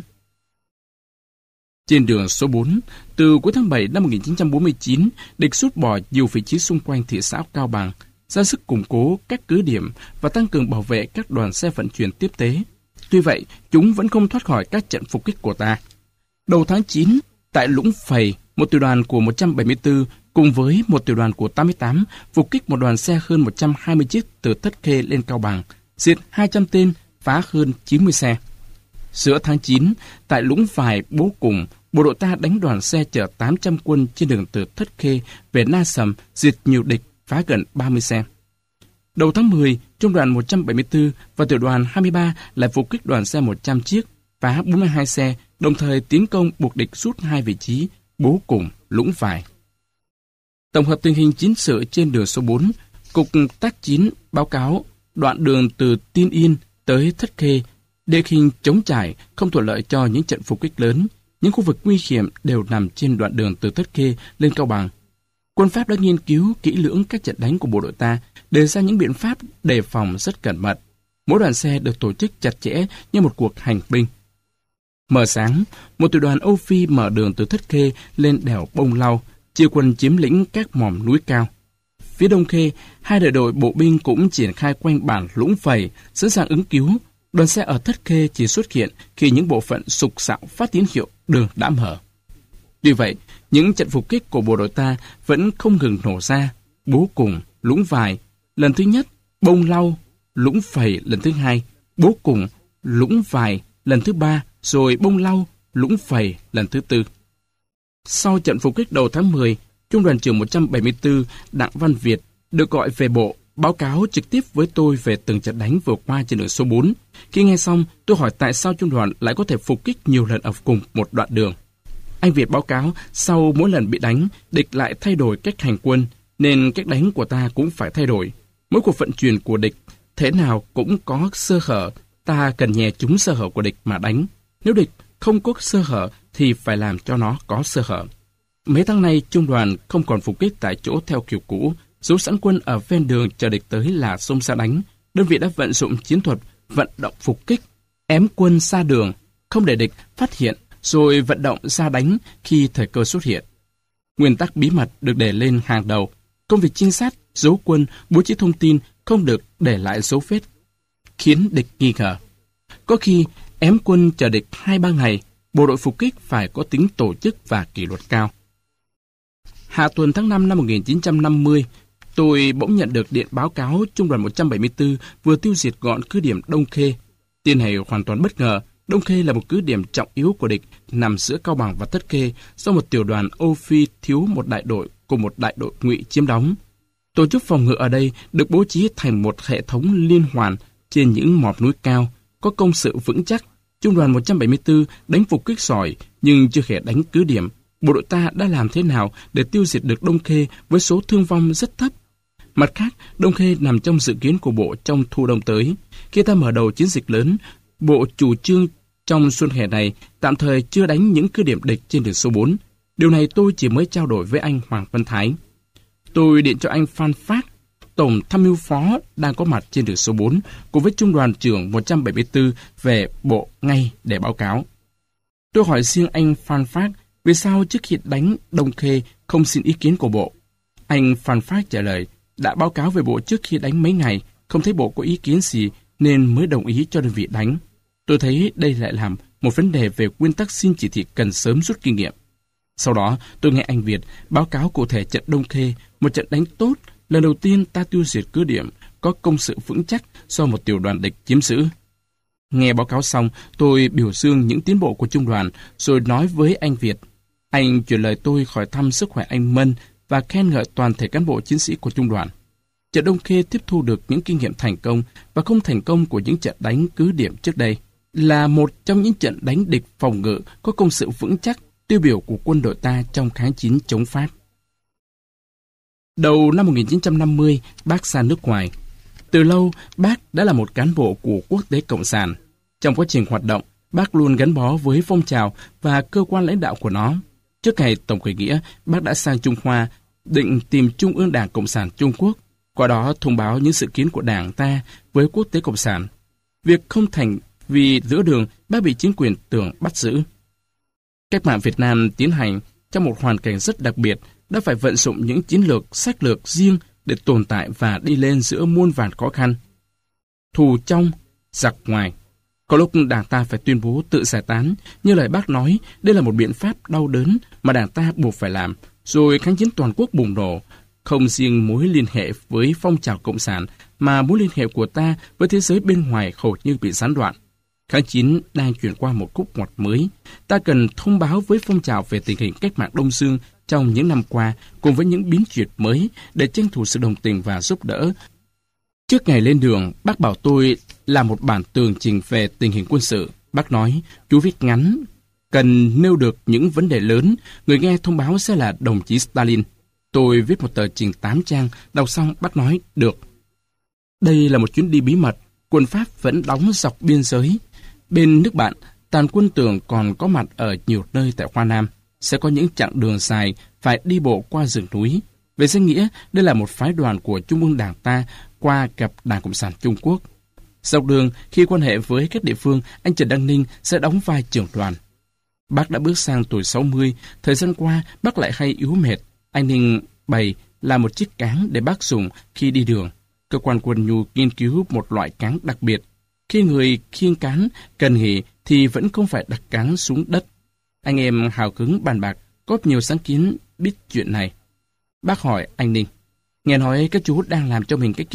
Trên đường số bốn, từ cuối tháng bảy năm một nghìn chín trăm bốn mươi chín, địch rút bỏ nhiều vị trí xung quanh thị xã Cao Bằng, ra sức củng cố các cứ điểm và tăng cường bảo vệ các đoàn xe vận chuyển tiếp tế. Tuy vậy, chúng vẫn không thoát khỏi các trận phục kích của ta. Đầu tháng chín, tại Lũng Phầy, một tiểu đoàn của một trăm bảy mươi tư cùng với một tiểu đoàn của tám mươi tám phục kích một đoàn xe hơn một trăm hai mươi chiếc từ Thất Khê lên Cao Bằng, diệt hai trăm tên, phá hơn chín mươi xe. Giữa tháng chín, tại Lũng Vài, Bố Cùng, bộ đội ta đánh đoàn xe chở tám trăm quân trên đường từ Thất Khê về Na Sầm, diệt nhiều địch, phá gần ba mươi xe. Đầu tháng mười, trung đoàn một trăm bảy mươi tư và tiểu đoàn hai mươi ba lại phục kích đoàn xe một trăm chiếc, phá bốn mươi hai xe, đồng thời tiến công buộc địch rút hai vị trí, Bố Cùng, Lũng Vài. Tổng hợp tình hình chiến sự trên đường số bốn, Cục Tác chiến báo cáo đoạn đường từ Tiên Yên tới Thất Khê, địa hình trống trải, không thuận lợi cho những trận phục kích lớn. Những khu vực nguy hiểm đều nằm trên đoạn đường từ Thất Khê lên Cao Bằng. Quân Pháp đã nghiên cứu kỹ lưỡng các trận đánh của bộ đội ta, đề ra những biện pháp đề phòng rất cẩn mật. Mỗi đoàn xe được tổ chức chặt chẽ như một cuộc hành binh. Mờ sáng, một tiểu đoàn Âu Phi mở đường từ Thất Khê lên đèo Bông Lau, chia quân chiếm lĩnh các mỏm núi cao. Phía Đông Khê, hai đại đội bộ binh cũng triển khai quanh bản Lũng Phầy, sẵn sàng ứng cứu. Đoàn xe ở Thất Khê chỉ xuất hiện khi những bộ phận sục sạo phát tín hiệu đường đã mở. Tuy vậy, những trận phục kích của bộ đội ta vẫn không ngừng nổ ra. Bố Cùng, Lũng Vài, lần thứ nhất, Bông Lau, lũng phẩy lần thứ hai, bố cùng, lũng vài lần thứ ba, rồi bông lau, lũng phẩy lần thứ tư. Sau trận phục kích đầu tháng mười, Trung đoàn trưởng một trăm bảy mươi tư Đặng Văn Việt được gọi về bộ, báo cáo trực tiếp với tôi về từng trận đánh vừa qua trên đường số bốn. Khi nghe xong, tôi hỏi tại sao trung đoàn lại có thể phục kích nhiều lần ở cùng một đoạn đường. Anh Việt báo cáo, sau mỗi lần bị đánh, địch lại thay đổi cách hành quân, nên cách đánh của ta cũng phải thay đổi. Mỗi cuộc vận chuyển của địch, thế nào cũng có sơ hở, ta cần nhè trúng sơ hở của địch mà đánh. Nếu địch không có sơ hở, thì phải làm cho nó có sơ hở. Mấy tháng nay, trung đoàn không còn phục kích tại chỗ theo kiểu cũ, giấu sẵn quân ở ven đường chờ địch tới là xông ra đánh. Đơn vị đã vận dụng chiến thuật vận động phục kích, ém quân xa đường, không để địch phát hiện, rồi vận động ra đánh khi thời cơ xuất hiện. Nguyên tắc bí mật được để lên hàng đầu. Công việc trinh sát, giấu quân, bố trí thông tin không được để lại dấu vết, khiến địch nghi ngờ. Có khi ém quân chờ địch hai ba ngày, bộ đội phục kích phải có tính tổ chức và kỷ luật cao. Hạ tuần tháng năm năm một nghìn chín trăm năm mươi, tôi bỗng nhận được điện báo cáo Trung đoàn một trăm bảy mươi tư vừa tiêu diệt gọn cứ điểm Đông Khê. Tin này hoàn toàn bất ngờ. Đông Khê là một cứ điểm trọng yếu của địch, nằm giữa Cao Bằng và Tất Khê, do một tiểu đoàn Âu Phi thiếu một đại đội cùng một đại đội Ngụy chiếm đóng. Tổ chức phòng ngự ở đây được bố trí thành một hệ thống liên hoàn trên những mỏm núi cao, có công sự vững chắc. Trung đoàn một trăm bảy mươi tư đánh phục kích giỏi, nhưng chưa thể đánh cứ điểm. Bộ đội ta đã làm thế nào để tiêu diệt được Đông Khê với số thương vong rất thấp? Mặt khác, Đông Khê nằm trong dự kiến của Bộ trong thu đông tới. Khi ta mở đầu chiến dịch lớn, Bộ chủ trương trong xuân hè này tạm thời chưa đánh những cứ điểm địch trên đường số bốn. Điều này tôi chỉ mới trao đổi với anh Hoàng Văn Thái. Tôi điện cho anh Phan Phát, Tổng tham mưu phó đang có mặt trên đường số bốn, cùng với Trung đoàn trưởng một trăm bảy mươi tư về Bộ ngay để báo cáo. Tôi hỏi riêng anh Phan Phát vì sao trước khi đánh Đông Khê không xin ý kiến của Bộ. Anh Phan Phát trả lời, đã báo cáo về Bộ trước khi đánh mấy ngày, không thấy Bộ có ý kiến gì nên mới đồng ý cho đơn vị đánh. Tôi thấy đây lại làm một vấn đề về nguyên tắc xin chỉ thị cần sớm rút kinh nghiệm. Sau đó, tôi nghe anh Việt báo cáo cụ thể trận Đông Khê, một trận đánh tốt, lần đầu tiên ta tiêu diệt cứ điểm, có công sự vững chắc do một tiểu đoàn địch chiếm giữ. Nghe báo cáo xong, tôi biểu dương những tiến bộ của trung đoàn, rồi nói với anh Việt. Anh chuyển lời tôi hỏi thăm sức khỏe anh Mân và khen ngợi toàn thể cán bộ chiến sĩ của trung đoàn. Trận Đông Khê tiếp thu được những kinh nghiệm thành công và không thành công của những trận đánh cứ điểm trước đây, là một trong những trận đánh địch phòng ngự có công sự vững chắc, tiêu biểu của quân đội ta trong kháng chiến chống Pháp. Đầu năm một nghìn chín trăm năm mươi, bác ra nước ngoài. Từ lâu, bác đã là một cán bộ của Quốc tế Cộng sản. Trong quá trình hoạt động, bác luôn gắn bó với phong trào và cơ quan lãnh đạo của nó. Trước ngày tổng khởi nghĩa, bác đã sang Trung Hoa, định tìm Trung ương Đảng Cộng sản Trung Quốc, qua đó thông báo những sự kiến của Đảng ta với Quốc tế Cộng sản. Việc không thành vì giữa đường bác bị chính quyền tưởng bắt giữ. Cách mạng Việt Nam tiến hành trong một hoàn cảnh rất đặc biệt, đã phải vận dụng những chiến lược, sách lược riêng để tồn tại và đi lên giữa muôn vàn khó khăn. Thù trong, giặc ngoài. Có lúc Đảng ta phải tuyên bố tự giải tán, như lời bác nói, đây là một biện pháp đau đớn mà Đảng ta buộc phải làm, rồi kháng chiến toàn quốc bùng nổ. Không riêng mối liên hệ với phong trào Cộng sản, mà mối liên hệ của ta với thế giới bên ngoài hầu như bị gián đoạn. Kháng chiến đang chuyển qua một khúc ngoặt mới. Ta cần thông báo với phong trào về tình hình cách mạng Đông Dương trong những năm qua, cùng với những biến chuyển mới để tranh thủ sự đồng tình và giúp đỡ. Trước ngày lên đường, bác bảo tôi làm một bản tường trình về tình hình quân sự. Bác nói, chú viết ngắn, cần nêu được những vấn đề lớn, người nghe thông báo sẽ là đồng chí Stalin. Tôi viết một tờ trình tám trang, đọc xong bác nói, được. Đây là một chuyến đi bí mật, quân Pháp vẫn đóng dọc biên giới. Bên nước bạn, tàn quân Tưởng còn có mặt ở nhiều nơi tại Hoa Nam. Sẽ có những chặng đường dài phải đi bộ qua rừng núi. Về danh nghĩa, đây là một phái đoàn của Trung ương Đảng ta qua gặp Đảng Cộng sản Trung Quốc. Dọc đường, khi quan hệ với các địa phương, anh Trần Đăng Ninh sẽ đóng vai trưởng đoàn. Bác đã bước sang tuổi sáu mươi, thời gian qua bác lại hay yếu mệt. Anh Ninh bày là một chiếc cáng để bác dùng khi đi đường. Cơ quan quân nhu nghiên cứu một loại cáng đặc biệt. Khi người khiêng cán cần nghỉ thì vẫn không phải đặt cán xuống đất. Anh em hào hứng bàn bạc, góp nhiều sáng kiến biết chuyện này. Bác hỏi anh Ninh, nghe nói các chú đang làm cho mình cái kiệu,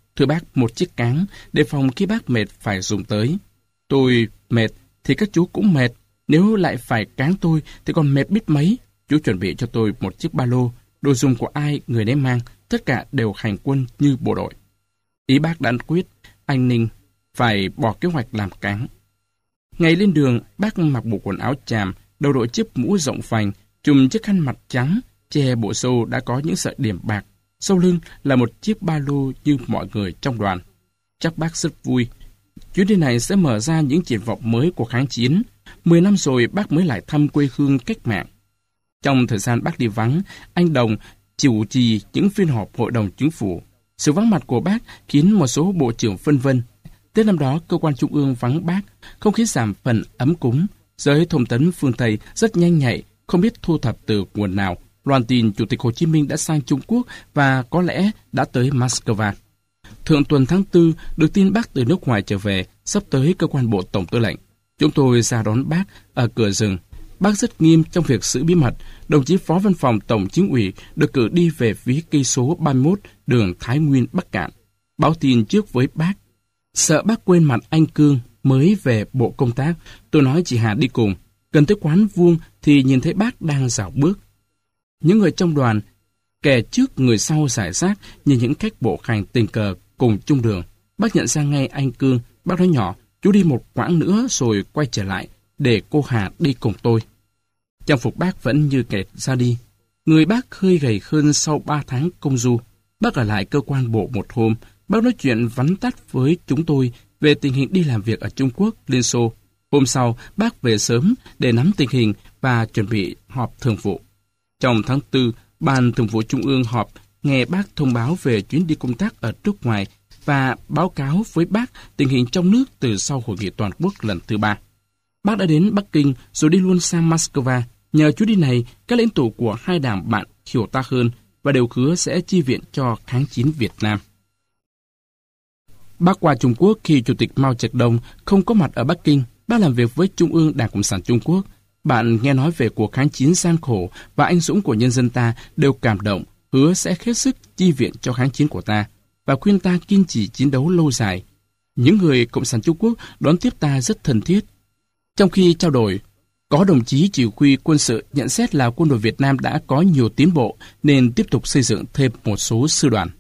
Thưa bác, một chiếc cáng, để phòng khi bác mệt phải dùng tới. Tôi mệt, thì các chú cũng mệt. Nếu lại phải cáng tôi, thì còn mệt biết mấy. Chú chuẩn bị cho tôi một chiếc ba lô, đồ dùng của ai người nấy mang, tất cả đều hành quân như bộ đội. Ý bác đã quyết, anh Ninh phải bỏ kế hoạch làm cáng. Ngày lên đường, bác mặc bộ quần áo chàm, đầu đội chiếc mũ rộng vành, trùm chiếc khăn mặt trắng, che bộ râu đã có những sợi điểm bạc. Sau lưng là một chiếc ba lô như mọi người trong đoàn. Chắc bác rất vui. Chuyến đi này sẽ mở ra những triển vọng mới của kháng chiến. Mười năm rồi bác mới lại thăm quê hương cách mạng. Trong thời gian bác đi vắng, anh Đồng chủ trì những phiên họp hội đồng chính phủ. Sự vắng mặt của bác khiến một số bộ trưởng phân vân. Tết năm đó, cơ quan trung ương vắng bác, không khí giảm phần ấm cúng. Giới thông tấn phương Tây rất nhanh nhạy, không biết thu thập từ nguồn nào. Loan tin Chủ tịch Hồ Chí Minh đã sang Trung Quốc và có lẽ đã tới Moscow. Thượng tuần tháng tư, được tin bác từ nước ngoài trở về, sắp tới cơ quan bộ tổng tư lệnh. Chúng tôi ra đón bác ở cửa rừng. Bác rất nghiêm trong việc giữ bí mật. Đồng chí Phó Văn phòng Tổng Chính ủy được cử đi về phía cây số ba mươi mốt đường Thái Nguyên, Bắc Cạn. Báo tin trước với bác. Sợ bác quên mặt anh Cương mới về bộ công tác, tôi nói chị Hà đi cùng. Gần tới quán vuông thì nhìn thấy bác đang dạo bước. Những người trong đoàn, kẻ trước người sau rải rác như những cách bộ hành tình cờ cùng chung đường. Bác nhận ra ngay anh Cương, bác nói nhỏ, chú đi một quãng nữa rồi quay trở lại, để cô Hà đi cùng tôi. Trang phục bác vẫn như kẻ ra đi. Người bác hơi gầy hơn sau ba tháng công du. Bác ở lại cơ quan bộ một hôm, bác nói chuyện vắn tắt với chúng tôi về tình hình đi làm việc ở Trung Quốc, Liên Xô. Hôm sau, bác về sớm để nắm tình hình và chuẩn bị họp thường vụ. Trong tháng tư, Ban Thường vụ Trung ương họp, nghe bác thông báo về chuyến đi công tác ở nước ngoài và báo cáo với bác tình hình trong nước từ sau hội nghị toàn quốc lần thứ ba. Bác đã đến Bắc Kinh rồi đi luôn sang Moscow. Nhờ chuyến đi này, các lãnh tụ của hai đảng bạn hiểu ta hơn và đều hứa sẽ chi viện cho kháng chiến Việt Nam. Bác qua Trung Quốc khi Chủ tịch Mao Trạch-đông không có mặt ở Bắc Kinh. Bác làm việc với Trung ương Đảng Cộng sản Trung Quốc. Bạn nghe nói về cuộc kháng chiến gian khổ và anh dũng của nhân dân ta đều cảm động, hứa sẽ hết sức chi viện cho kháng chiến của ta và khuyên ta kiên trì chiến đấu lâu dài. Những người Cộng sản Trung Quốc đón tiếp ta rất thân thiết. Trong khi trao đổi, có đồng chí chỉ huy quân sự nhận xét là quân đội Việt Nam đã có nhiều tiến bộ nên tiếp tục xây dựng thêm một số sư đoàn.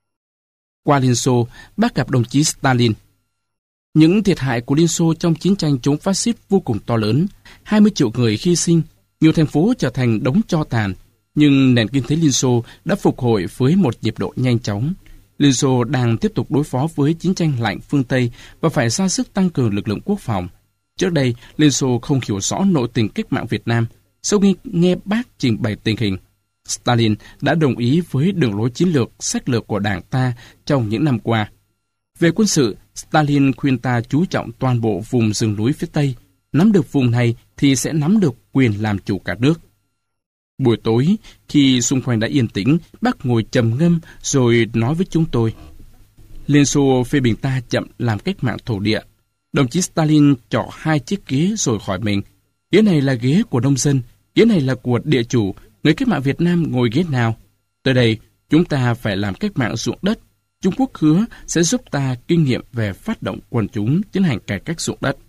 Qua Liên Xô, bác gặp đồng chí Stalin. Những thiệt hại của Liên Xô trong chiến tranh chống phát xít vô cùng to lớn, hai mươi triệu người hy sinh, nhiều thành phố trở thành đống tro tàn, nhưng nền kinh tế Liên Xô đã phục hồi với một nhịp độ nhanh chóng. Liên Xô đang tiếp tục đối phó với chiến tranh lạnh phương Tây và phải ra sức tăng cường lực lượng quốc phòng. Trước đây, Liên Xô không hiểu rõ nội tình cách mạng Việt Nam. Sau khi nghe bác trình bày tình hình, Stalin đã đồng ý với đường lối chiến lược, sách lược của Đảng ta trong những năm qua. Về quân sự, Stalin khuyên ta chú trọng toàn bộ vùng rừng núi phía Tây. Nắm được vùng này thì sẽ nắm được quyền làm chủ cả nước. Buổi tối, khi xung quanh đã yên tĩnh, bác ngồi trầm ngâm rồi nói với chúng tôi. Liên Xô phê bình ta chậm làm cách mạng thổ địa. Đồng chí Stalin chọn hai chiếc ghế rồi hỏi mình, ghế này là ghế của nông dân, ghế này là của địa chủ, người cách mạng Việt Nam ngồi ghế nào? Tới đây, chúng ta phải làm cách mạng ruộng đất. Trung Quốc hứa sẽ giúp ta kinh nghiệm về phát động quần chúng tiến hành cải cách ruộng đất.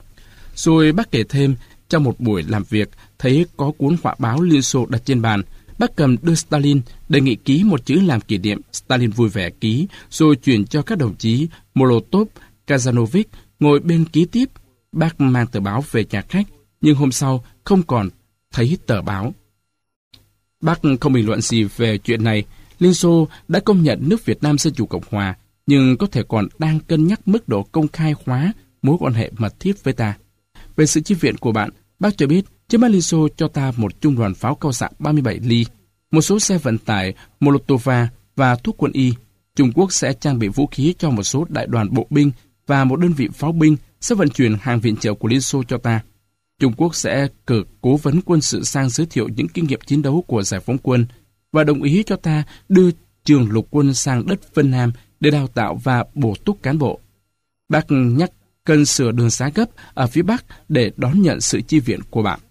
Rồi bác kể thêm, trong một buổi làm việc, thấy có cuốn họa báo Liên Xô đặt trên bàn. Bác cầm đưa Stalin, đề nghị ký một chữ làm kỷ niệm. Stalin vui vẻ ký, rồi chuyển cho các đồng chí Molotov, Kazanovic ngồi bên ký tiếp. Bác mang tờ báo về nhà khách, nhưng hôm sau không còn thấy tờ báo. Bác không bình luận gì về chuyện này. Liên Xô đã công nhận nước Việt Nam Dân Chủ Cộng Hòa, nhưng có thể còn đang cân nhắc mức độ công khai hóa mối quan hệ mật thiết với ta. Về sự chi viện của bạn, bác cho biết trước mắt Liên Xô cho ta một trung đoàn pháo cao xạ ba mươi bảy ly, một số xe vận tải Molotova và thuốc quân y. Trung Quốc sẽ trang bị vũ khí cho một số đại đoàn bộ binh và một đơn vị pháo binh sẽ vận chuyển hàng viện trợ của Liên Xô cho ta. Trung Quốc sẽ cử cố vấn quân sự sang giới thiệu những kinh nghiệm chiến đấu của giải phóng quân và đồng ý cho ta đưa trường lục quân sang đất Vân Nam để đào tạo và bổ túc cán bộ. Bác nhắc cần sửa đường xá gấp ở phía Bắc để đón nhận sự chi viện của bạn.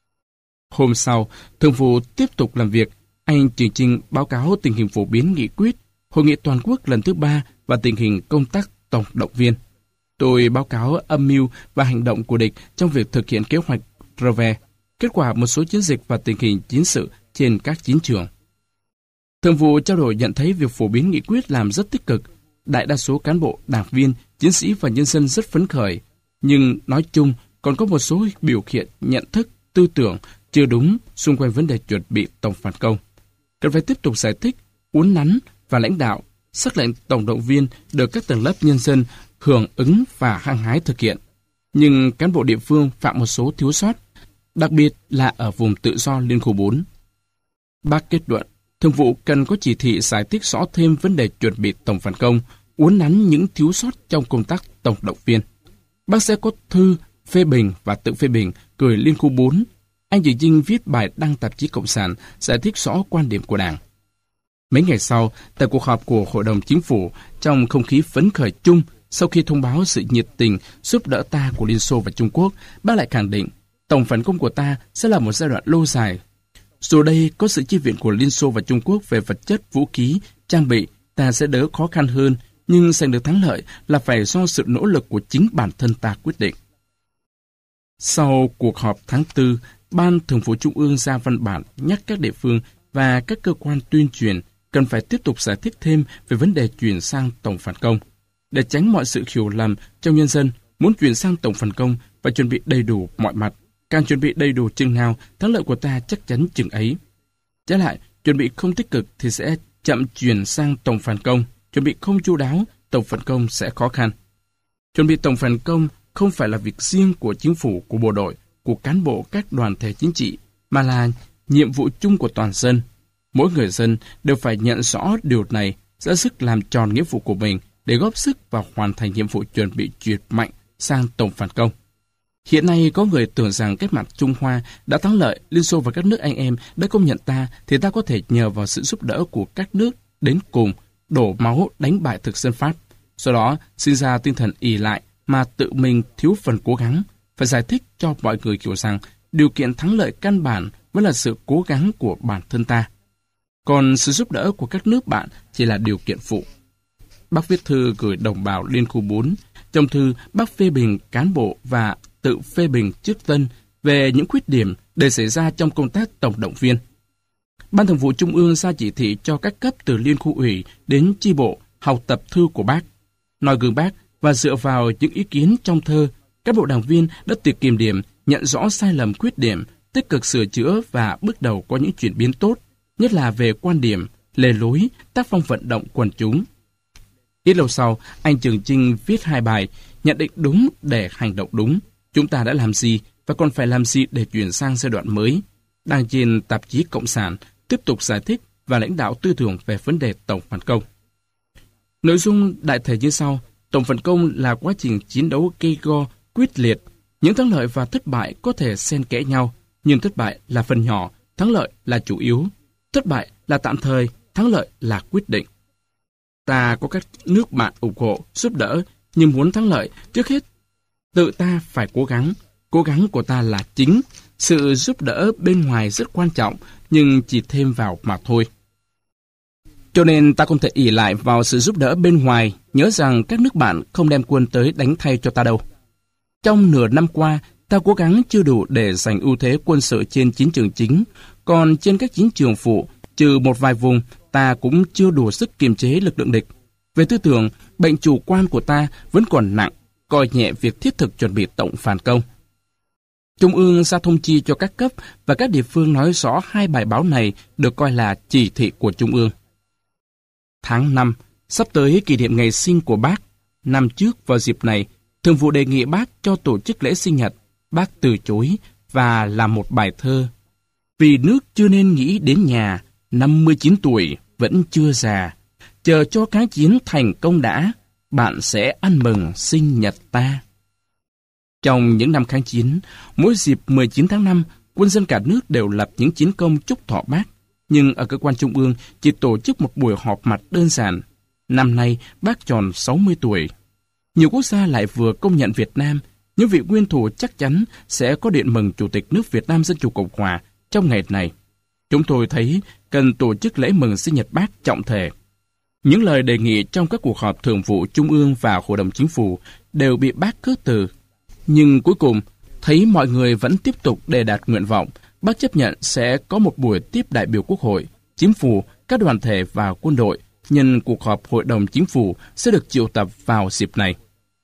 Hôm sau, Thường vụ tiếp tục làm việc. Anh Trường Trinh báo cáo tình hình phổ biến nghị quyết Hội nghị toàn quốc lần thứ ba và tình hình công tác tổng động viên. Tôi báo cáo âm mưu và hành động của địch trong việc thực hiện kế hoạch Reve, kết quả một số chiến dịch và tình hình chiến sự trên các chiến trường. Thường vụ trao đổi nhận thấy việc phổ biến nghị quyết làm rất tích cực. Đại đa số cán bộ, đảng viên, chiến sĩ và nhân dân rất phấn khởi. Nhưng nói chung còn có một số biểu hiện nhận thức, tư tưởng chưa đúng xung quanh vấn đề chuẩn bị tổng phản công. Cần phải tiếp tục giải thích, uốn nắn và lãnh đạo, sắc lệnh tổng động viên được các tầng lớp nhân dân hưởng ứng và hăng hái thực hiện. Nhưng cán bộ địa phương phạm một số thiếu sót, đặc biệt là ở vùng tự do Liên khu bốn. Bác kết luận, Thường vụ cần có chỉ thị giải thích rõ thêm vấn đề chuẩn bị tổng phản công, uốn nắn những thiếu sót trong công tác tổng động viên. Bác sẽ có thư phê bình và tự phê bình gửi Liên khu bốn. Anh Dự Dinh viết bài đăng tạp chí Cộng sản giải thích rõ quan điểm của Đảng. Mấy ngày sau, tại cuộc họp của Hội đồng Chính phủ, trong không khí phấn khởi chung, sau khi thông báo sự nhiệt tình giúp đỡ ta của Liên Xô và Trung Quốc, bác lại khẳng định tổng phản công của ta sẽ là một giai đoạn lâu dài. Dù đây có sự chi viện của Liên Xô và Trung Quốc về vật chất, vũ khí, trang bị, ta sẽ đỡ khó khăn hơn, nhưng giành được thắng lợi là phải do sự nỗ lực của chính bản thân ta quyết định. Sau cuộc họp tháng tư, Ban Thường vụ Trung ương ra văn bản nhắc các địa phương và các cơ quan tuyên truyền cần phải tiếp tục giải thích thêm về vấn đề chuyển sang tổng phản công. Để tránh mọi sự hiểu lầm trong nhân dân, muốn chuyển sang tổng phản công phải chuẩn bị đầy đủ mọi mặt. Càng chuẩn bị đầy đủ chừng nào, thắng lợi của ta chắc chắn chừng ấy. Trái lại, chuẩn bị không tích cực thì sẽ chậm chuyển sang tổng phản công. Chuẩn bị không chu đáo, tổng phản công sẽ khó khăn. Chuẩn bị tổng phản công không phải là việc riêng của chính phủ, của bộ đội, của cán bộ các đoàn thể chính trị, mà là nhiệm vụ chung của toàn dân. Mỗi người dân đều phải nhận rõ điều này, ra sức làm tròn nghĩa vụ của mình để góp sức vào hoàn thành nhiệm vụ chuẩn bị chuyển mạnh sang tổng phản công. Hiện nay có người tưởng rằng cách mạng Trung Hoa đã thắng lợi, Liên Xô và các nước anh em đã công nhận ta, thì ta có thể nhờ vào sự giúp đỡ của các nước đến cùng đổ máu đánh bại thực dân Pháp. Do đó, sinh ra tinh thần ỷ lại mà tự mình thiếu phần cố gắng. Phải giải thích cho mọi người hiểu rằng điều kiện thắng lợi căn bản vẫn là sự cố gắng của bản thân ta. Còn sự giúp đỡ của các nước bạn chỉ là điều kiện phụ. Bác viết thư gửi đồng bào Liên khu bốn. Trong thư, bác phê bình cán bộ và tự phê bình trước dân về những khuyết điểm để xảy ra trong công tác tổng động viên. Ban Thường vụ Trung ương ra chỉ thị cho các cấp từ Liên khu ủy đến chi bộ học tập thư của bác. Noi gương bác và dựa vào những ý kiến trong thơ, các bộ đảng viên đã tự kiểm điểm, nhận rõ sai lầm khuyết điểm, tích cực sửa chữa và bước đầu có những chuyển biến tốt, nhất là về quan điểm, lề lối, tác phong vận động quần chúng. Ít lâu sau, anh Trường Chinh viết hai bài, nhận định đúng để hành động đúng. Chúng ta đã làm gì và còn phải làm gì để chuyển sang giai đoạn mới. Đăng trên tạp chí Cộng sản, tiếp tục giải thích và lãnh đạo tư tưởng về vấn đề tổng phản công. Nội dung đại thể như sau: tổng phản công là quá trình chiến đấu gay go, quyết liệt. Những thắng lợi và thất bại có thể xen kẽ nhau, nhưng thất bại là phần nhỏ, thắng lợi là chủ yếu. Thất bại là tạm thời, thắng lợi là quyết định. Ta có các nước bạn ủng hộ, giúp đỡ, nhưng muốn thắng lợi, trước hết, tự ta phải cố gắng. Cố gắng của ta là chính. Sự giúp đỡ bên ngoài rất quan trọng, nhưng chỉ thêm vào mà thôi. Cho nên ta không thể ỷ lại vào sự giúp đỡ bên ngoài, nhớ rằng các nước bạn không đem quân tới đánh thay cho ta đâu. Trong nửa năm qua, ta cố gắng chưa đủ để giành ưu thế quân sự trên chiến trường chính, còn trên các chiến trường phụ, trừ một vài vùng, ta cũng chưa đủ sức kiềm chế lực lượng địch. Về tư tưởng, bệnh chủ quan của ta vẫn còn nặng, coi nhẹ việc thiết thực chuẩn bị tổng phản công. Trung ương ra thông chi cho các cấp và các địa phương nói rõ hai bài báo này được coi là chỉ thị của Trung ương. Tháng năm, sắp tới kỷ niệm ngày sinh của bác. Năm trước vào dịp này, Thường vụ đề nghị bác cho tổ chức lễ sinh nhật. Bác từ chối và làm một bài thơ. Vì nước chưa nên nghĩ đến nhà, năm mươi chín tuổi vẫn chưa già. Chờ cho kháng chiến thành công đã, bạn sẽ ăn mừng sinh nhật ta. Trong những năm kháng chiến, mỗi dịp mười chín tháng năm, quân dân cả nước đều lập những chiến công chúc thọ bác. Nhưng ở cơ quan trung ương chỉ tổ chức một buổi họp mặt đơn giản. Năm nay, bác tròn sáu mươi tuổi. Nhiều quốc gia lại vừa công nhận Việt Nam, những vị nguyên thủ chắc chắn sẽ có điện mừng Chủ tịch nước Việt Nam Dân Chủ Cộng Hòa trong ngày này. Chúng tôi thấy cần tổ chức lễ mừng sinh nhật bác trọng thể. Những lời đề nghị trong các cuộc họp thường vụ Trung ương và Hội đồng Chính phủ đều bị bác khước từ. Nhưng cuối cùng, thấy mọi người vẫn tiếp tục đề đạt nguyện vọng, bác chấp nhận sẽ có một buổi tiếp đại biểu Quốc hội, Chính phủ, các đoàn thể và quân đội nhân cuộc họp Hội đồng Chính phủ sẽ được triệu tập vào dịp này.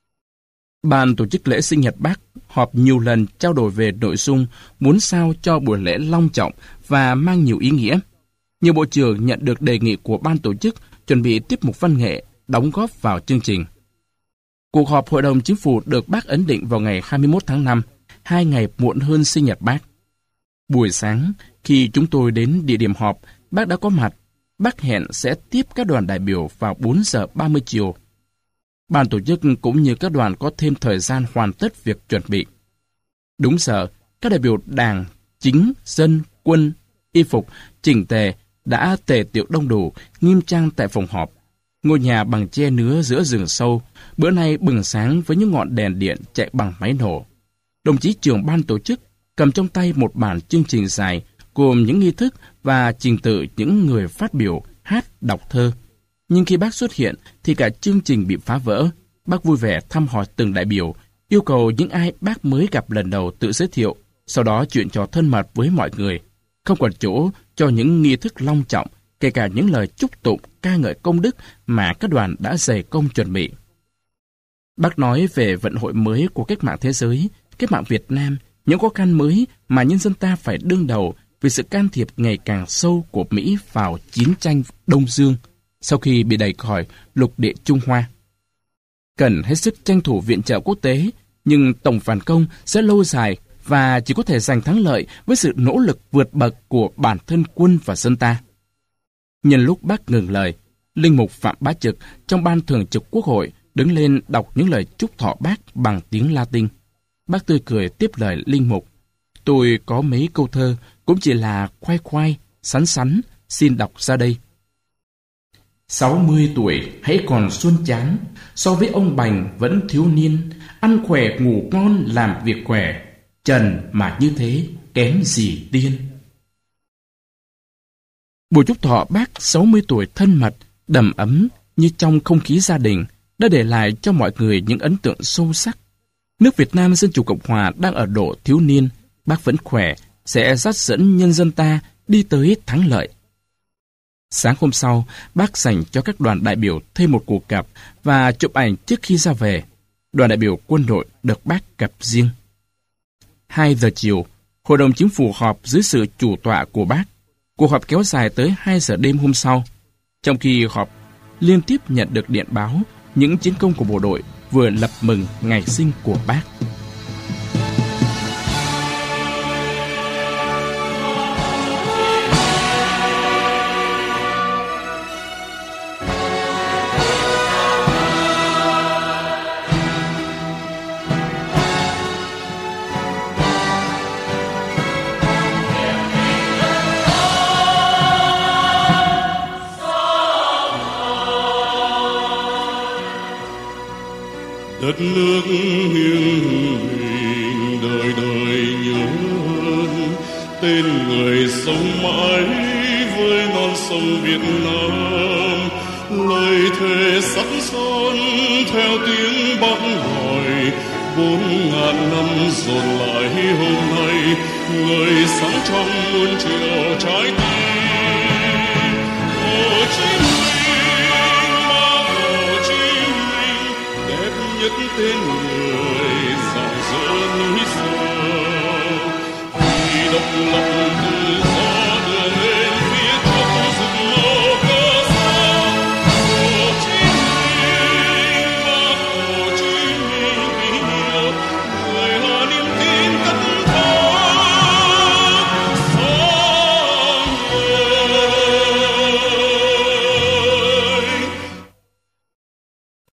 Ban tổ chức lễ sinh nhật Bác họp nhiều lần trao đổi về nội dung muốn sao cho buổi lễ long trọng và mang nhiều ý nghĩa. Nhiều bộ trưởng nhận được đề nghị của ban tổ chức chuẩn bị tiết mục văn nghệ đóng góp vào chương trình. Cuộc họp Hội đồng Chính phủ được Bác ấn định vào ngày hai mươi mốt tháng năm, hai ngày muộn hơn sinh nhật Bác. Buổi sáng, khi chúng tôi đến địa điểm họp, Bác đã có mặt. Bác hẹn sẽ tiếp các đoàn đại biểu vào bốn giờ ba mươi chiều. Ban tổ chức cũng như các đoàn có thêm thời gian hoàn tất việc chuẩn bị. Đúng giờ, các đại biểu Đảng, Chính, Dân, Quân, y phục, chỉnh tề đã tề tiệu đông đủ, nghiêm trang tại phòng họp. Ngôi nhà bằng tre nứa giữa rừng sâu, bữa nay bừng sáng với những ngọn đèn điện chạy bằng máy nổ. Đồng chí trưởng ban tổ chức cầm trong tay một bản chương trình dài gồm những nghi thức và trình tự những người phát biểu, hát, đọc thơ. Nhưng khi bác xuất hiện thì cả chương trình bị phá vỡ. Bác vui vẻ thăm hỏi từng đại biểu, yêu cầu những ai bác mới gặp lần đầu tự giới thiệu, sau đó chuyện trò thân mật với mọi người. Không còn chỗ cho những nghi thức long trọng, kể cả những lời chúc tụng ca ngợi công đức mà các đoàn đã dày công chuẩn bị. Bác nói về vận hội mới của cách mạng thế giới, cách mạng Việt Nam, những khó khăn mới mà nhân dân ta phải đương đầu vì sự can thiệp ngày càng sâu của Mỹ vào chiến tranh Đông Dương sau khi bị đẩy khỏi lục địa Trung Hoa. Cần hết sức tranh thủ viện trợ quốc tế, nhưng tổng phản công sẽ lâu dài và chỉ có thể giành thắng lợi với sự nỗ lực vượt bậc của bản thân quân và dân ta. Nhân lúc bác ngừng lời, Linh mục Phạm Bá Trực trong ban thường trực Quốc hội đứng lên đọc những lời chúc thọ bác bằng tiếng Latin. Bác tươi cười tiếp lời Linh mục. Tôi có mấy câu thơ, cũng chỉ là khoai khoai, sắn sắn, xin đọc ra đây. Sáu mươi tuổi hãy còn xuân chán, so với ông Bành vẫn thiếu niên, ăn khỏe ngủ ngon làm việc khỏe, trần mà như thế kém gì tiên. Buổi chúc thọ bác sáu mươi tuổi thân mật, đầm ấm như trong không khí gia đình đã để lại cho mọi người những ấn tượng sâu sắc. Nước Việt Nam Dân Chủ Cộng Hòa đang ở độ thiếu niên, bác vẫn khỏe, sẽ dắt dẫn nhân dân ta đi tới thắng lợi. Sáng hôm sau, bác dành cho các đoàn đại biểu thêm một cuộc gặp và chụp ảnh trước khi ra về. Đoàn đại biểu quân đội được bác gặp riêng. Hai giờ chiều, Hội đồng Chính phủ họp dưới sự chủ tọa của bác. Cuộc họp kéo dài tới hai giờ đêm hôm sau. Trong khi họp, liên tiếp nhận được điện báo những chiến công của bộ đội vừa lập mừng ngày sinh của bác. Đất nước nghiêng mình đời đời nhớ ơn, tên người sống mãi với non sông Việt Nam. Lời thề sắt son theo tiếng bác hỏi, bốn ngàn năm dồn lại hôm nay, người sáng trong muôn triệu trái tim.